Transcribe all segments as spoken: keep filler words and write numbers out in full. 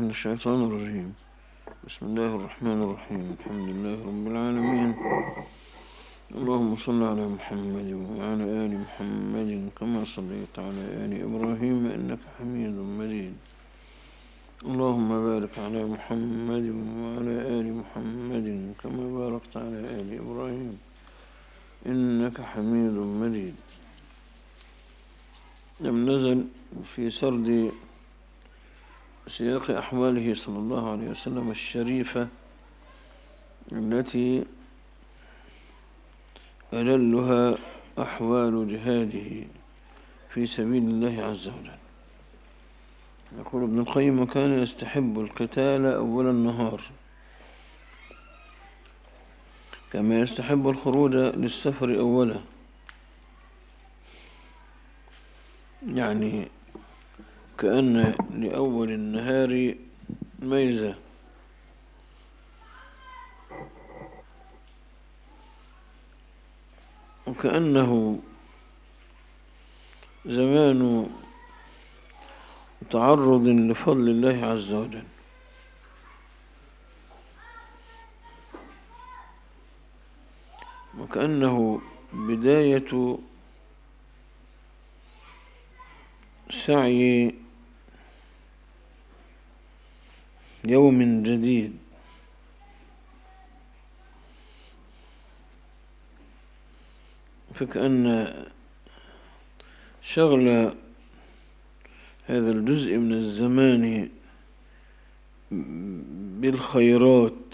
من الشيطان الرجيم. بسم الله الرحمن الرحيم. الحمد لله رب العالمين. اللهم صل على محمد وعلى آل محمد كما صليت على آل إبراهيم إنك حميد مجيد. اللهم بارك على محمد وعلى آل محمد كما باركت على آل إبراهيم إنك حميد مجيد. لم نزل في سرد سياق أحواله صلى الله عليه وسلم الشريفة التي أجلها أحوال جهاده في سبيل الله عز وجل. يقول ابن القيم: وكان يستحب القتال أول النهار كما يستحب الخروج للسفر أوله، يعني كأن لأول النهار ميزة، وكأنه زمان تعرض لفضل الله عز وجل، وكأنه بداية سعي يوم جديد، فكأن شغل هذا الجزء من الزمان بالخيرات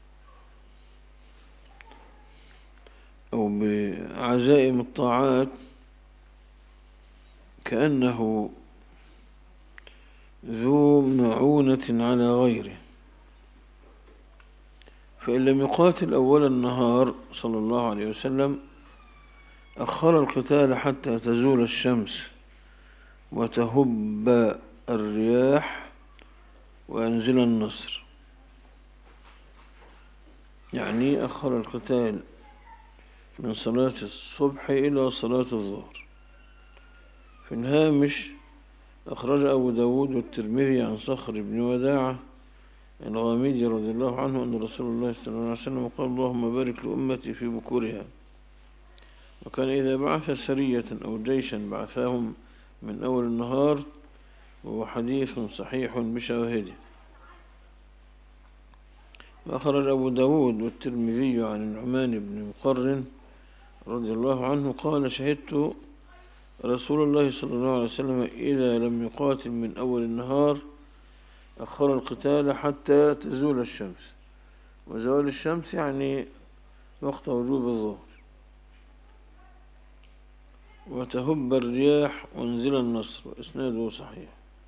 أو بعزائم الطاعات كأنه ذو معونة على غيره، فإن لم يقاتل أول النهار صلى الله عليه وسلم أخر القتال حتى تزول الشمس وتهب الرياح وينزل النصر، يعني أخر القتال من صلاة الصبح إلى صلاة الظهر. في الهامش أخرج أبو داود والترمذي عن صخر بن وداعة الغامدي رضي الله عنه أن رسول الله صلى الله عليه وسلم قال: اللهم بارك لأمتي في بكورها. وكان إذا بعث سرية أو جيشا بعثهم من أول النهار، وهو حديث صحيح بشواهده. وأخرج أبو داود والترمذي عن النعمان بن مقرن رضي الله عنه قال: شهدت رسول الله صلى الله عليه وسلم إذا لم يقاتل من أول النهار أخر القتال حتى تزول الشمس، وزوال الشمس يعني وقت وجوب الظهر، وتهب الرياح وانزل النصر، وإسناده صحيح.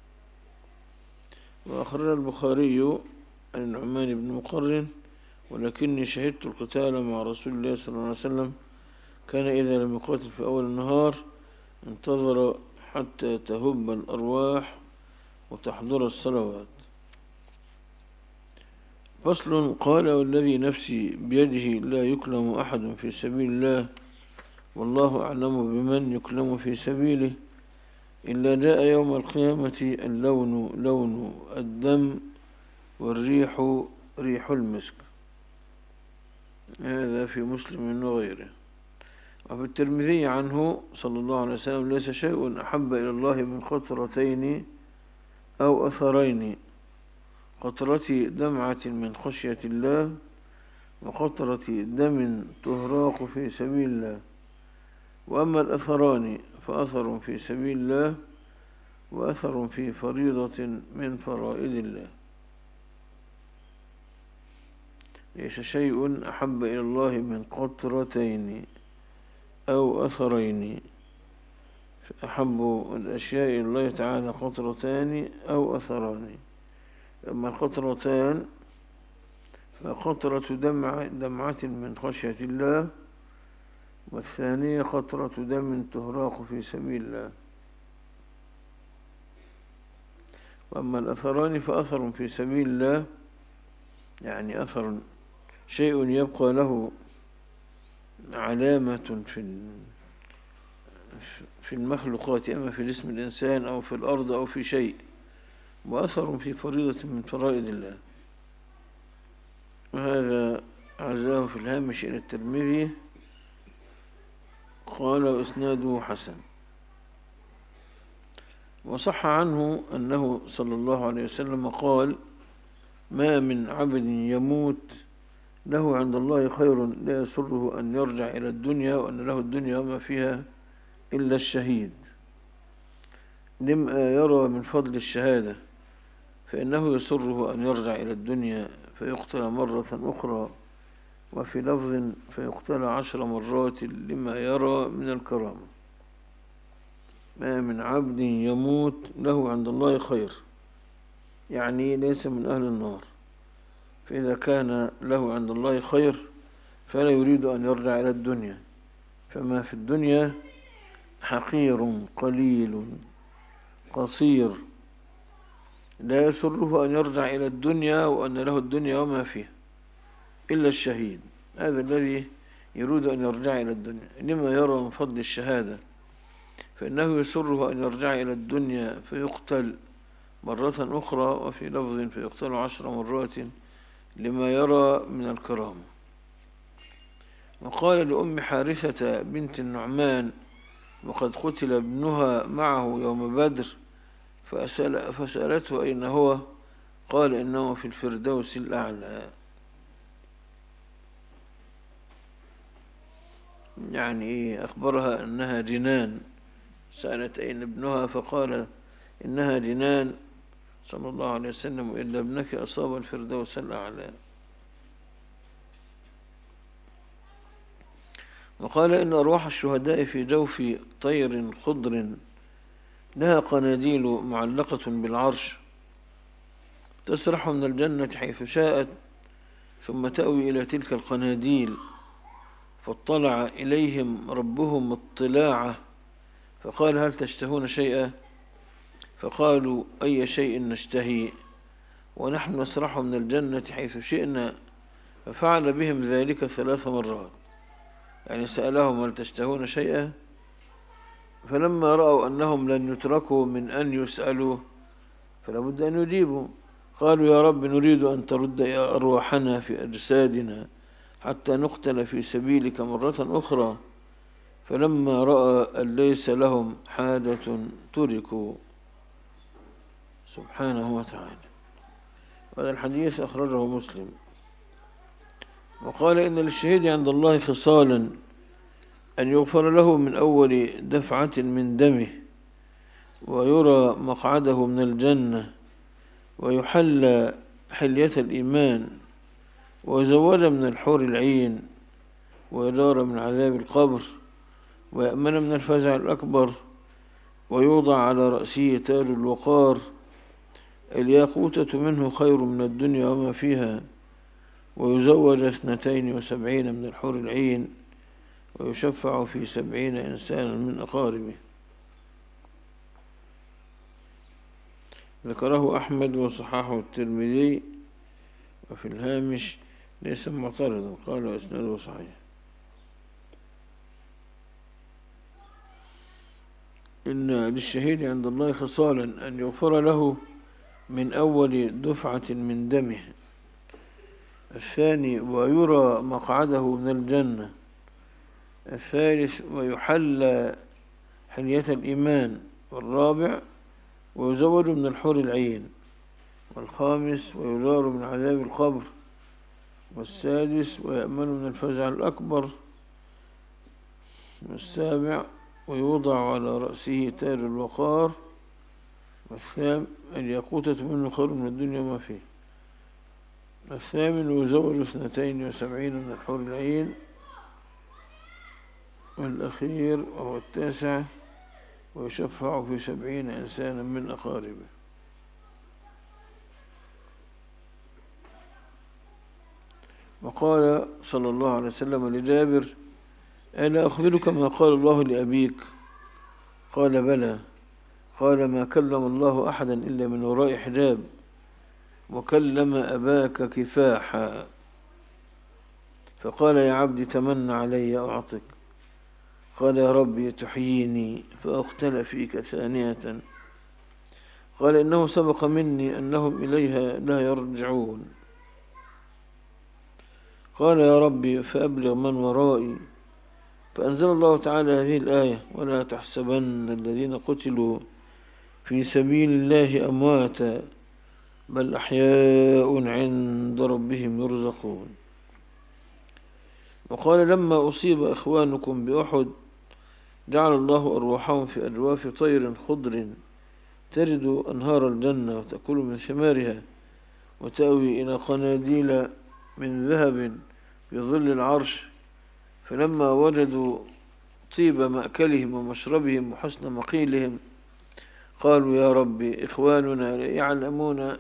وأخرج البخاري عن النعمان بن مقرن: ولكني شهدت القتال مع رسول الله صلى الله عليه وسلم كان إذا لم يقاتل في أول النهار انتظر حتى تهب الأرواح وتحضر الصلوات. فصل. قال: والذي نفسي بيده لا يكلم أحد في سبيل الله والله أعلم بمن يكلم في سبيله إلا جاء يوم القيامة اللون لون الدم والريح ريح المسك. هذا في مسلم وغيره. وفي الترمذي عنه صلى الله عليه وسلم: ليس شيء أحب إلى الله من قطرتين أو أثرين، قطرة دمعة من خشية الله وقطرة دم تهراق في سبيل الله. وأما الأثران فأثر في سبيل الله وأثر في فريضة من فرائض الله. ليس شيء أحب إلى الله من قطرتين أو أثرين، أحب الأشياء إلى الله تعالى قطرتان أو أثران. أما القطرتان فقطرة دمعة, دمعة من خشية الله، والثانية قطرة دم تهراق في سبيل الله. وأما الأثران فأثر في سبيل الله، يعني أثر شيء يبقى له علامة في في المخلوقات، أما في جسم الإنسان أو في الأرض أو في شيء، وأثر في فريضة من فرائض الله. وهذا عزاه في الهامش إلى الترمذي، قال إسناده حسن. وصح عنه أنه صلى الله عليه وسلم قال: ما من عبد يموت له عند الله خير لا يسره أن يرجع إلى الدنيا وأن له الدنيا وما فيها إلا الشهيد، لما يرى من فضل الشهادة، فإنه يسره أن يرجع إلى الدنيا فيقتل مرة أخرى، وفي لفظ فيقتل عشر مرات لما يرى من الكرامة. ما من عبد يموت له عند الله خير، يعني ليس من أهل النار، فإذا كان له عند الله خير فلا يريد أن يرجع إلى الدنيا، فما في الدنيا حقير قليل قصير لا يسره أن يرجع إلى الدنيا وأن له الدنيا وما فيها إلا الشهيد. هذا الذي يريد أن يرجع إلى الدنيا لما يرى من فضل الشهادة، فإنه يسره أن يرجع إلى الدنيا فيقتل مرة أخرى، وفي لفظ فيقتل عشر مرات لما يرى من الكرامة. وقال لأم حارثة بنت النعمان وقد قتل ابنها معه يوم بدر، فأسأل فسألته أين هو؟ قال إنه في الفردوس الأعلى. يعني أخبرها أنها جنان، سألت أين ابنها فقال إنها جنان صلى الله عليه وسلم: إلا ابنك أصاب الفردوس الأعلى. وقال إن أرواح الشهداء في جوف طير خضر لها قناديل معلقة بالعرش، تسرح من الجنة حيث شاءت، ثم تأوي إلى تلك القناديل، فاطلع إليهم ربهم اطلاعه، فقال: هل تشتهون شيئا؟ فقالوا: أي شيء نشتهي ونحن نسرح من الجنة حيث شئنا. ففعل بهم ذلك ثلاث مرات، يعني سألهم: هل تشتهون شيئا؟ فلما رأوا أنهم لن يتركوا من أن يسألوا فلا بد أن يجيبوا، قالوا: يا رب نريد أن ترد أرواحنا في أجسادنا حتى نقتل في سبيلك مرة أخرى. فلما رأى أن ليس لهم حاجة تركوا، سبحانه وتعالى. هذا الحديث أخرجه مسلم. وقال إن للشهيد عند الله خصالا: أن يغفر له من أول دفعة من دمه، ويرى مقعده من الجنة، ويحل حلية الإيمان، ويزوج من الحور العين، ويدار من عذاب القبر، ويأمن من الفزع الأكبر، ويوضع على رأسه تاج الوقار، الياقوتة منه خير من الدنيا وما فيها، ويزوج اثنتين وسبعين من الحور العين، ويشفع في سبعين إنسانا من أقاربه. ذكره أحمد وصححه الترمذي، وفي الهامش ليس معترضا، قال إسناده صحيح. إن للشهيد عند الله خصالا: أن يغفر له من أول دفعة من دمه. الثاني: ويرى مقعده من الجنة. الثالث: ويحل حلية الإيمان. والرابع: ويزوج من الحور العين. والخامس: ويدار من عذاب القبر. والسادس: ويأمن من الفزع الأكبر. والسابع: ويوضع على رأسه تاج الوقار. والثامن: الياقوتة منه خير من الدنيا وما فيه. الثامن: ويزوج اثنتين وسبعين من الحور العين. والأخير وهو التاسع: ويشفع في سبعين إنسانا من أقاربه. وقال صلى الله عليه وسلم لجابر: ألا أخبرك ما قال الله لأبيك؟ قال: بلى. قال: ما كلم الله أحدا إلا من وراء حجاب، وكلم أباك كفاحا. فقال: يا عبدي تمنى علي أعطك. قال: يا ربي تحييني فأقتل فيك ثانية. قال إنه سبق مني أنهم إليها لا يرجعون. قال يا ربي فأبلغ من ورائي. فأنزل الله تعالى هذه الآية ولا تحسبن الذين قتلوا في سبيل الله أمواتا بل أحياء عند ربهم يرزقون. وقال لما أصيب إخوانكم بأحد جعل الله أرواحهم في أجواف طير خضر ترد أنهار الجنة وتأكل من ثمارها وتأوي إلى قناديل من ذهب في ظل العرش. فلما وجدوا طيب مأكلهم ومشربهم وحسن مقيلهم قالوا يا ربي إخواننا يعلمون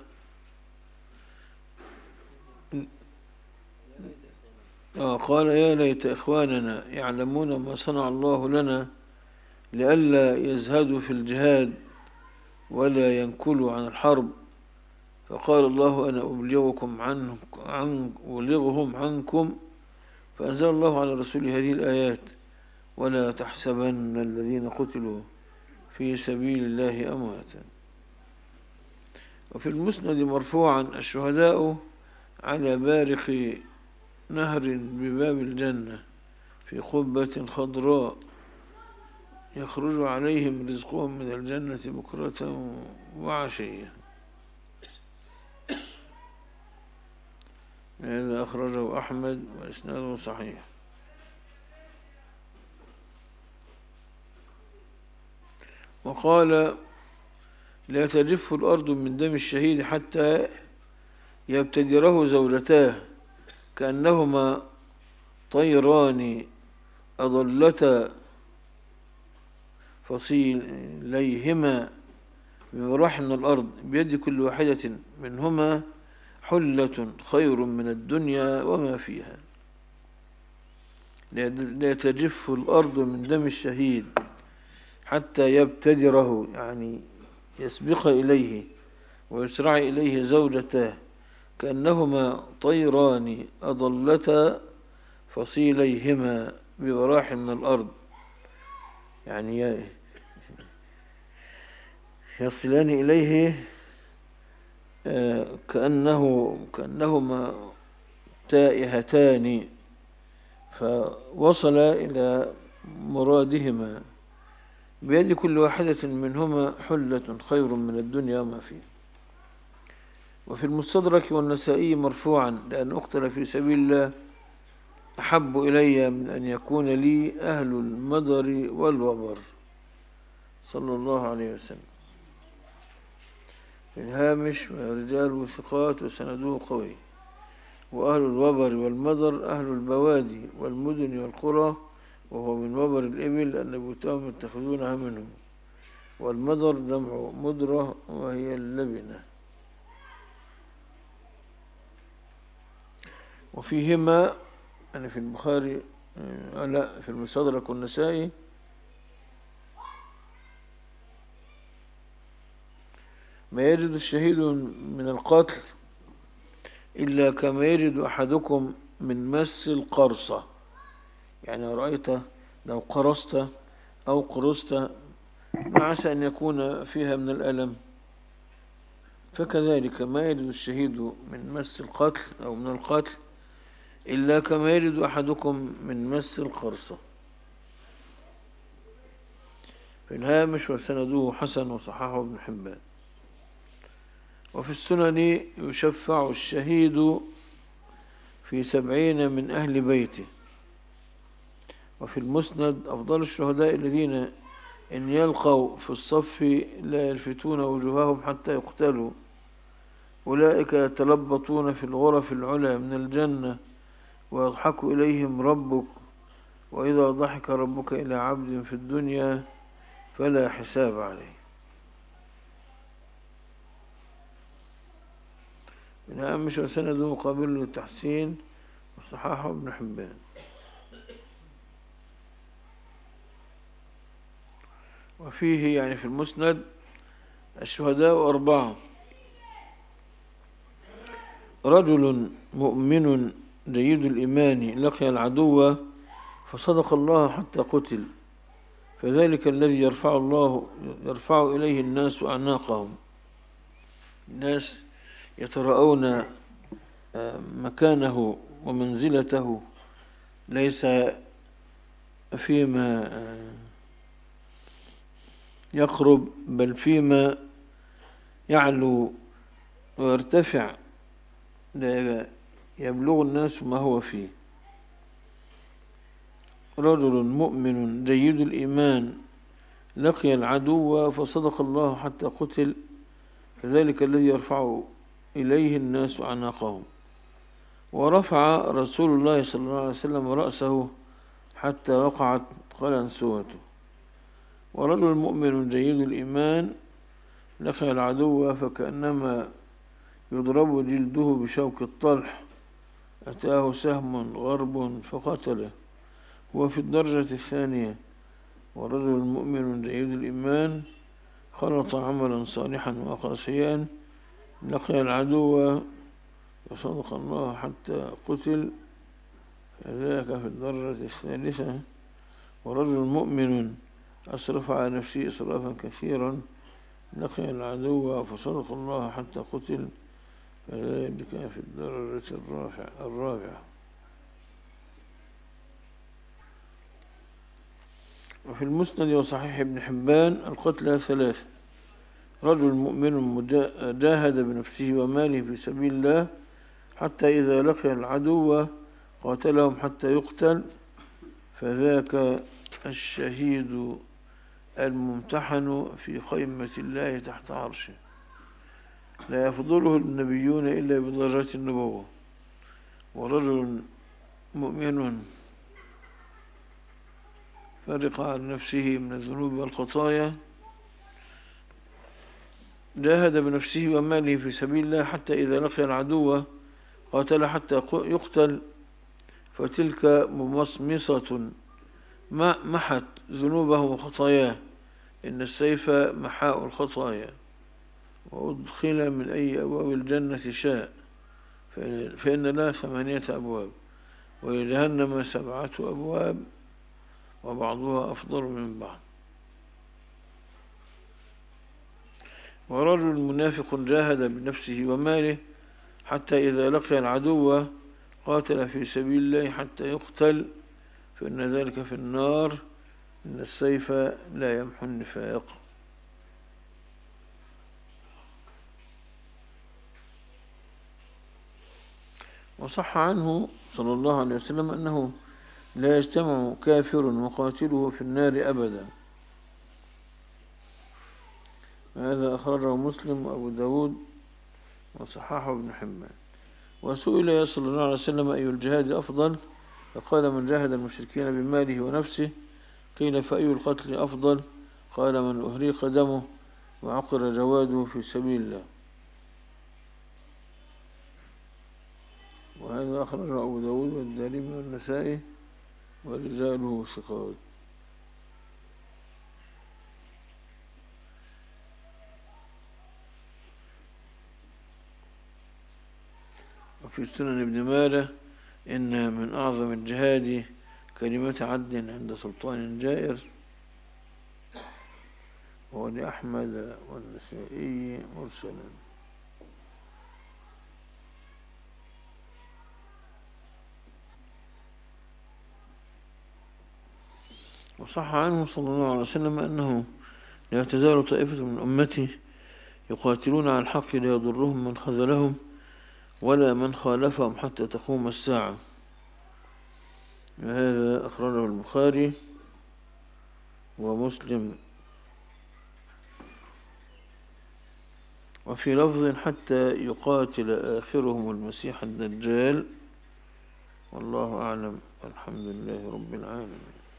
آه قال يا ليت إخواننا يعلمون ما صنع الله لنا لئلا يزهدوا في الجهاد ولا ينكلوا عن الحرب. فقال الله أنا أبلغكم عنه عن أبلغهم عنكم. فأنزل الله على رسوله هذه الآيات ولا تحسبن الذين قتلوا في سبيل الله أمواتا. وفي المسند مرفوعا الشهداء على بارق نهر بباب الجنة في قبة خضراء يخرج عليهم رزقهم من الجنة بكرة وعشية. هذا أخرجه أحمد وإسناده صحيح. وقال لا تجف الأرض من دم الشهيد حتى يبتدره زوجتاه كأنهما طيران أضلتا فصيليهما بمراحل الأرض بيد كل واحدة منهما حلة خير من الدنيا وما فيها. لا تجف الأرض من دم الشهيد حتى يبتدره يعني يسبق إليه ويسرع إليه زوجته كأنهما طيران أضلتا فصيليهما بوراح من الأرض يعني يصلان إليه كأنه كأنهما تائهتان فوصل إلى مرادهما بيد كل واحدة منهما حلة خير من الدنيا وما فيه. وفي المستدرك والنسائي مرفوعا لأن أقتل في سبيل الله أحب إلي من أن يكون لي أهل المدر والوبر صلى الله عليه وسلم. في الهامش ورجال ثقات وسندوه قوي. وأهل الوبر والمدر أهل البوادي والمدن والقرى وهو من وبر الإبل لأن بيوتهم يتخذونها منه. والمدر جمع مدرة وهي اللبنة. وفيهما يعني في البخاري لا في المستدرك والنسائي ما يجد الشهيد من القتل إلا كما يجد أحدكم من مس القرصة. يعني رأيت لو قرصت أو قرصت ما عسى أن يكون فيها من الألم فكذلك ما يجد الشهيد من مس القتل أو من القتل إلا كما يجد أحدكم من مس القرصة. في الهامش وسنده حسن وصححه ابن حبان. وفي السنن يشفع الشهيد في سبعين من أهل بيته. وفي المسند أفضل الشهداء الذين إن يلقوا في الصف لا يلفتون وجوههم حتى يقتلوا أولئك يتلبطون في الغرف العلى من الجنة ويضحك إليهم ربك وإذا ضحك ربك إلى عبد في الدنيا فلا حساب عليه. من أمش وسنده مقابل التحسين وصححه ابن حبان. وفيه يعني في المسند الشهداء أربعة: رجل مؤمن جيد الإيمان لقي العدو فصدق الله حتى قتل فذلك الذي يرفع الله يرفع إليه الناس أعناقهم الناس يتراءون مكانه ومنزلته ليس فيما يقرب بل فيما يعلو ويرتفع، يبلغ الناس ما هو فيه. رجل مؤمن جيد الإيمان لقي العدو فصدق الله حتى قتل، كذلك الذي يرفع إليه الناس أعناقهم. ورفع رسول الله صلى الله عليه وسلم رأسه حتى وقعت قلنسوته. ورجل مؤمن جيد الإيمان لقي العدو فكأنما يضرب جلده بشوك الطلح، أتاه سهم غرب فقتله، هو في الدرجة الثانية. ورجل مؤمن جيد الإيمان خلط عملا صالحا وأخر سيئا لقي العدو وصدق الله حتى قتل، فذاك في الدرجة الثالثة. ورجل مؤمن أسرف على نفسه إسرافا كثيرا لقي العدو فصدق الله حتى قتل، فذلك في الدرجة الرابعة. وفي المسند وصحيح ابن حبان القتلى ثلاثة: رجل مؤمن جاهد بنفسه وماله في سبيل الله حتى إذا لقي العدو قاتلهم حتى يقتل، فذاك الشهيد الممتحن في خيمة الله تحت عرشه، لا يفضله النبيون إلا بدرجة النبوة. ورجل مؤمن فرق عن نفسه من الذنوب والخطايا جاهد بنفسه وماله في سبيل الله حتى إذا لقي العدو قاتل حتى يقتل، فتلك ممصمصة محت ذنوبه وخطاياه، إن السيف محاء الخطايا، وأدخل من أي أبواب الجنة شاء، فإن لها ثمانية أبواب، ولجهنم سبعة أبواب وبعضها أفضل من بعض. ورجل منافق جاهد بنفسه وماله حتى إذا لقي العدو قاتل في سبيل الله حتى يقتل، فإن ذلك في النار، إن السيف لا يمحو النفاق. وصح عنه صلى الله عليه وسلم أنه لا يجتمع كافر وقاتله في النار أبدا. هذا أخرجه مسلم وأبو داود وصححه ابن حبان. وسئل صلى الله عليه وسلم أي الجهاد أفضل؟ فقال من جاهد المشركين بماله ونفسه. قيل فأي القتل أفضل؟ قال من أهريق دمه وعقر جواده في سبيل الله. وهذا أخرجه أبو داود والدارمي والنسائي ورجاله ثقات. وفي سنن ابن ماجه إن من أعظم الجهاد كلمة عدل عند سلطان جائر، وهو لأحمد والنسائي مرسلا. وصح عنه صلى الله عليه وسلم أنه لا تزال طائفة من أمته يقاتلون على الحق لا يضرهم من خذلهم ولا من خالفهم حتى تقوم الساعة. هذا أخرجه البخاري ومسلم. وفي لفظ حتى يقاتل آخرهم المسيح الدجال. والله أعلم، الحمد لله رب العالمين.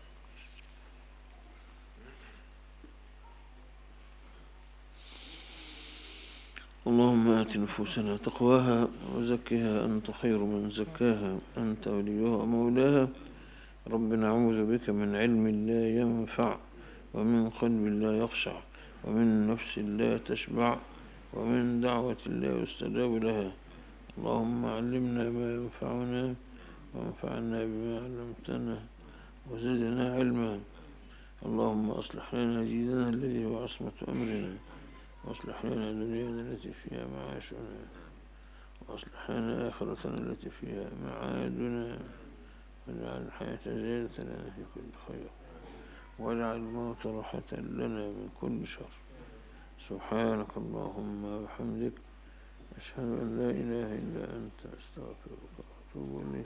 اللهم آت نفوسنا تقواها وزكها أنت خير من زكاها، أنت وليها ومولاها. رب نعوذ بك من علم لا ينفع ومن قلب لا يخشع ومن نفس لا تشبع ومن دعوة لا يستجاب لها. اللهم علمنا ما ينفعنا وانفعنا بما علمتنا وزدنا علما. اللهم أصلح لنا ديننا الذي هو عصمة أمرنا، واصلح لنا دنيانا التي فيها معاشنا، واصلح لنا آخرتنا التي فيها معادنا، واجعل الحياة زيادة لنا في كل خير، واجعل الموت راحة لنا من كل شر. سبحانك اللهم وبحمدك، أشهد أن لا إله إلا أنت، أستغفرك وأتوب إليك.